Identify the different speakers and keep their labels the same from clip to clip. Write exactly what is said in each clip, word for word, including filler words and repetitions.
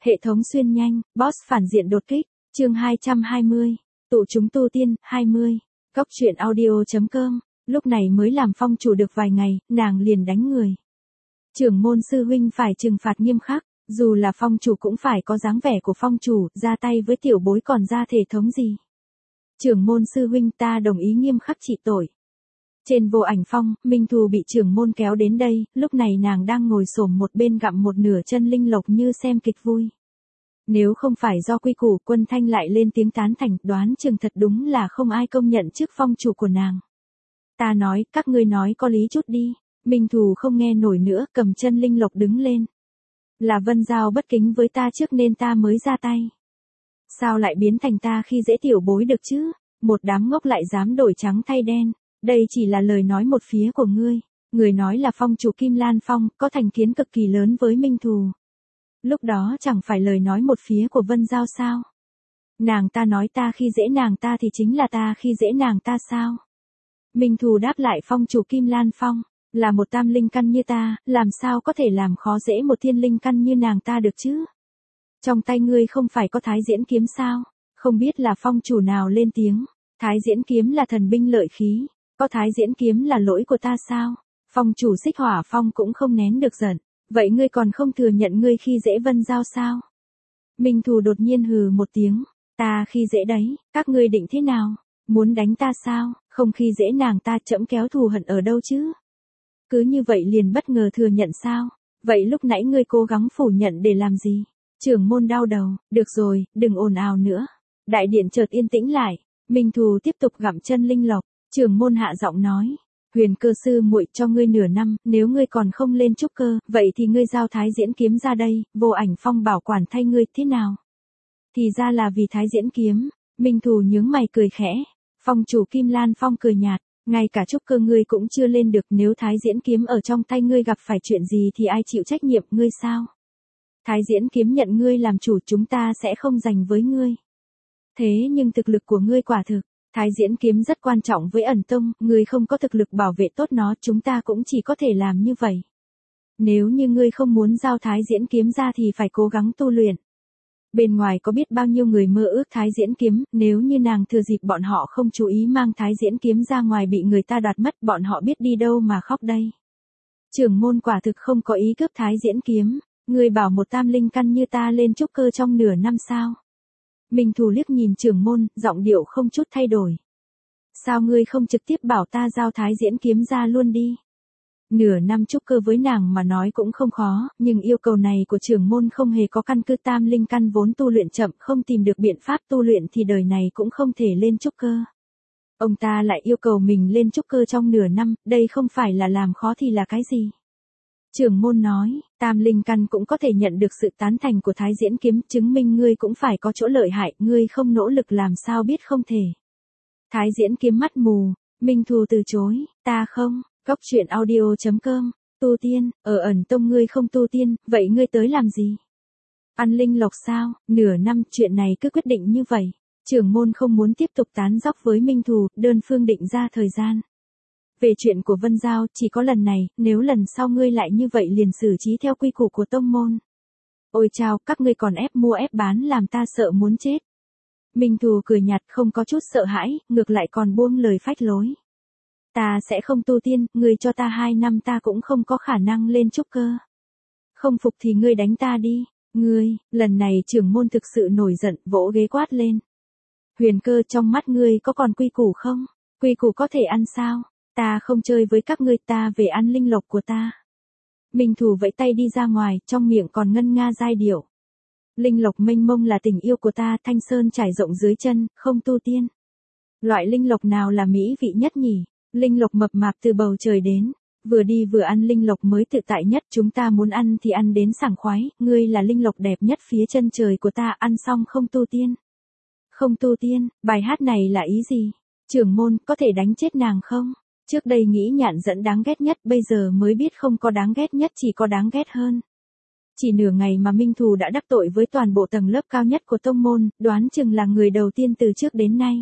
Speaker 1: Hệ thống xuyên nhanh, boss phản diện đột kích, chương hai trăm hai mươi, tụ chúng tu tiên, hai mươi, góc truyện audio.com, lúc này mới làm phong chủ được vài ngày, nàng liền đánh người. Trưởng môn sư huynh phải trừng phạt nghiêm khắc, dù là phong chủ cũng phải có dáng vẻ của phong chủ, ra tay với tiểu bối còn ra thể thống gì. Trưởng môn sư huynh ta đồng ý nghiêm khắc trị tội. Trên vô ảnh phong, Minh Thù bị trưởng môn kéo đến đây, lúc này nàng đang ngồi xổm một bên gặm một nửa chân linh lộc như xem kịch vui. Nếu không phải do quy củ, Quân Thanh lại lên tiếng tán thành, đoán chừng thật đúng là không ai công nhận chức phong chủ của nàng. Ta nói, các ngươi nói có lý chút đi. Minh Thù không nghe nổi nữa, cầm chân linh lộc đứng lên. Là Vân Giao bất kính với ta trước nên ta mới ra tay. Sao lại biến thành ta khi dễ tiểu bối được chứ? Một đám ngốc lại dám đổi trắng thay đen. Đây chỉ là lời nói một phía của ngươi. Người nói là phong chủ Kim Lan Phong, có thành kiến cực kỳ lớn với Minh Thù. Lúc đó chẳng phải lời nói một phía của Vân Giao sao? Nàng ta nói ta khi dễ nàng ta thì chính là ta khi dễ nàng ta sao? Minh Thù đáp lại phong chủ Kim Lan Phong, là một tam linh căn như ta, làm sao có thể làm khó dễ một thiên linh căn như nàng ta được chứ? Trong tay ngươi không phải có Thái Diễn kiếm sao? Không biết là phong chủ nào lên tiếng, Thái Diễn kiếm là thần binh lợi khí, có Thái Diễn kiếm là lỗi của ta sao? Phong chủ Xích Hỏa Phong cũng không nén được giận, vậy ngươi còn không thừa nhận ngươi khi dễ Vân Giao sao? Minh Thù đột nhiên hừ một tiếng, ta khi dễ đấy, các ngươi định thế nào? Muốn đánh ta sao? Không khi dễ nàng ta chẫm kéo thù hận ở đâu chứ? Cứ như vậy liền bất ngờ thừa nhận sao? Vậy lúc nãy ngươi cố gắng phủ nhận để làm gì? Trưởng môn đau đầu, được rồi, đừng ồn ào nữa. Đại điện chợt yên tĩnh lại, Minh Thù tiếp tục gặm chân linh lộc, trưởng môn hạ giọng nói, Huyền Cơ sư muội cho ngươi nửa năm, nếu ngươi còn không lên trúc cơ, vậy thì ngươi giao Thái Diễn kiếm ra đây, vô ảnh phong bảo quản thay ngươi, thế nào? Thì ra là vì Thái Diễn kiếm, Minh Thù nhướng mày cười khẽ, phong chủ Kim Lan Phong cười nhạt, ngay cả trúc cơ ngươi cũng chưa lên được, nếu Thái Diễn kiếm ở trong tay ngươi gặp phải chuyện gì thì ai chịu trách nhiệm, ngươi sao? Thái Diễn kiếm nhận ngươi làm chủ, chúng ta sẽ không giành với ngươi. Thế nhưng thực lực của ngươi quả thực, Thái Diễn kiếm rất quan trọng với ẩn tông, ngươi không có thực lực bảo vệ tốt nó, chúng ta cũng chỉ có thể làm như vậy. Nếu như ngươi không muốn giao Thái Diễn kiếm ra thì phải cố gắng tu luyện. Bên ngoài có biết bao nhiêu người mơ ước Thái Diễn kiếm, nếu như nàng thừa dịp bọn họ không chú ý mang Thái Diễn kiếm ra ngoài bị người ta đoạt mất, bọn họ biết đi đâu mà khóc đây. Trưởng môn quả thực không có ý cướp Thái Diễn kiếm, ngươi bảo một tam linh căn như ta lên trúc cơ trong nửa năm sao? Minh Thù liếc nhìn trưởng môn, giọng điệu không chút thay đổi. Sao ngươi không trực tiếp bảo ta giao Thái Diễn kiếm ra luôn đi? Nửa năm trúc cơ với nàng mà nói cũng không khó, nhưng yêu cầu này của trưởng môn không hề có căn cứ, tam linh căn vốn tu luyện chậm, không tìm được biện pháp tu luyện thì đời này cũng không thể lên trúc cơ. Ông ta lại yêu cầu mình lên trúc cơ trong nửa năm, đây không phải là làm khó thì là cái gì? Trưởng môn nói, tam linh căn cũng có thể nhận được sự tán thành của Thái Diễn kiếm, chứng minh ngươi cũng phải có chỗ lợi hại, ngươi không nỗ lực làm sao biết không thể. Thái Diễn kiếm mắt mù, Minh Thù từ chối, ta không, góc truyện audio.com, tu tiên, ở ẩn tông ngươi không tu tiên, vậy ngươi tới làm gì? Ăn linh lộc sao? Nửa năm chuyện này cứ quyết định như vậy. Trưởng môn không muốn tiếp tục tán dóc với Minh Thù, đơn phương định ra thời gian. Về chuyện của Vân Giao, chỉ có lần này, nếu lần sau ngươi lại như vậy liền xử trí theo quy củ của tông môn. Ôi chao, các ngươi còn ép mua ép bán làm ta sợ muốn chết. Minh Thù cười nhạt, không có chút sợ hãi, ngược lại còn buông lời phách lối. Ta sẽ không tu tiên, ngươi cho ta hai năm ta cũng không có khả năng lên trúc cơ. Không phục thì ngươi đánh ta đi, ngươi, lần này trưởng môn thực sự nổi giận, vỗ ghế quát lên. Huyền Cơ, trong mắt ngươi có còn quy củ không? Quy củ có thể ăn sao? Ta không chơi với các ngươi, ta về ăn linh lộc của ta. Minh Thù vẫy tay đi ra ngoài, trong miệng còn ngân nga giai điệu. Linh lộc mênh mông là tình yêu của ta, thanh sơn trải rộng dưới chân, không tu tiên. Loại linh lộc nào là mỹ vị nhất nhỉ? Linh lộc mập mạp từ bầu trời đến, vừa đi vừa ăn linh lộc mới tự tại nhất, chúng ta muốn ăn thì ăn đến sảng khoái, ngươi là linh lộc đẹp nhất phía chân trời của ta, ăn xong không tu tiên. Không tu tiên, bài hát này là ý gì? Trưởng môn, có thể đánh chết nàng không? Trước đây nghĩ Nhạn Dẫn đáng ghét nhất, bây giờ mới biết không có đáng ghét nhất, chỉ có đáng ghét hơn. Chỉ nửa ngày mà Minh Thù đã đắc tội với toàn bộ tầng lớp cao nhất của tông môn, đoán chừng là người đầu tiên từ trước đến nay.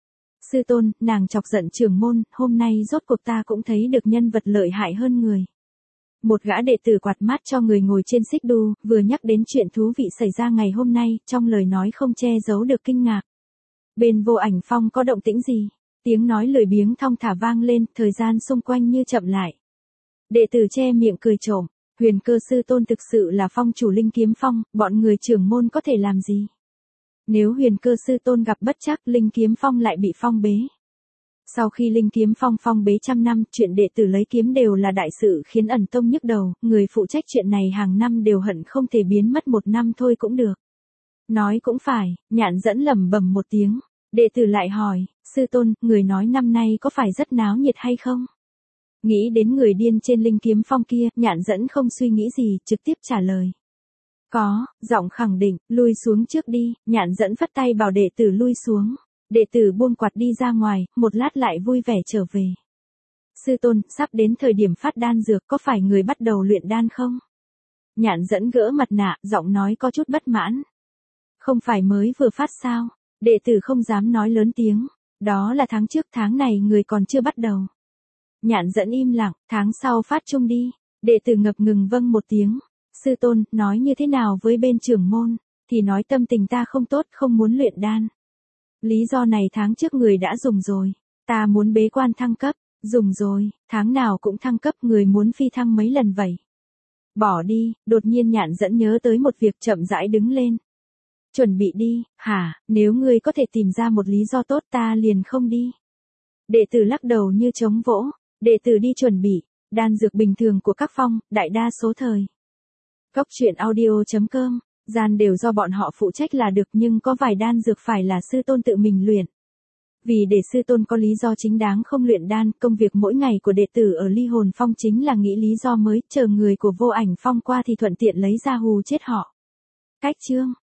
Speaker 1: Sư tôn, nàng chọc giận trưởng môn, hôm nay rốt cuộc ta cũng thấy được nhân vật lợi hại hơn người. Một gã đệ tử quạt mát cho người ngồi trên xích đu, vừa nhắc đến chuyện thú vị xảy ra ngày hôm nay, trong lời nói không che giấu được kinh ngạc. Bên Vô Ảnh Phong có động tĩnh gì? Tiếng nói lười biếng thong thả vang lên, thời gian xung quanh như chậm lại. Đệ tử che miệng cười trộm, Huyền Cơ sư tôn thực sự là phong chủ Linh Kiếm Phong, bọn người trưởng môn có thể làm gì? Nếu Huyền Cơ sư tôn gặp bất trắc, Linh Kiếm Phong lại bị phong bế. Sau khi Linh Kiếm Phong phong bế trăm năm, chuyện đệ tử lấy kiếm đều là đại sự khiến ẩn tông nhức đầu, người phụ trách chuyện này hàng năm đều hận không thể biến mất một năm thôi cũng được. Nói cũng phải, Nhạn Dẫn lẩm bẩm một tiếng, đệ tử lại hỏi, sư tôn, người nói năm nay có phải rất náo nhiệt hay không? Nghĩ đến người điên trên Linh Kiếm Phong kia, Nhạn Dẫn không suy nghĩ gì, trực tiếp trả lời. Có, giọng khẳng định, lui xuống trước đi, Nhạn Dẫn phất tay bảo đệ tử lui xuống. Đệ tử buông quạt đi ra ngoài, một lát lại vui vẻ trở về. Sư tôn, sắp đến thời điểm phát đan dược, có phải người bắt đầu luyện đan không? Nhạn Dẫn gỡ mặt nạ, giọng nói có chút bất mãn. Không phải mới vừa phát sao? Đệ tử không dám nói lớn tiếng. Đó là tháng trước, tháng này người còn chưa bắt đầu. Nhạn Dẫn im lặng, tháng sau phát chung đi. Đệ tử ngập ngừng vâng một tiếng. Sư tôn, nói như thế nào với bên trưởng môn? Thì nói tâm tình ta không tốt, không muốn luyện đan. Lý do này tháng trước người đã dùng rồi. Ta muốn bế quan thăng cấp. Dùng rồi, tháng nào cũng thăng cấp, người muốn phi thăng mấy lần vậy. Bỏ đi, đột nhiên Nhạn Dẫn nhớ tới một việc, chậm rãi đứng lên. Chuẩn bị đi, hả, nếu ngươi có thể tìm ra một lý do tốt ta liền không đi. Đệ tử lắc đầu như trống vỗ, đệ tử đi chuẩn bị, đan dược bình thường của các phong, đại đa số thời. Cốc truyện audio chấm com, gian đều do bọn họ phụ trách là được, nhưng có vài đan dược phải là sư tôn tự mình luyện. Vì để sư tôn có lý do chính đáng không luyện đan, công việc mỗi ngày của đệ tử ở Ly Hồn Phong chính là nghĩ lý do mới, chờ người của Vô Ảnh Phong qua thì thuận tiện lấy ra hù chết họ. Cách chương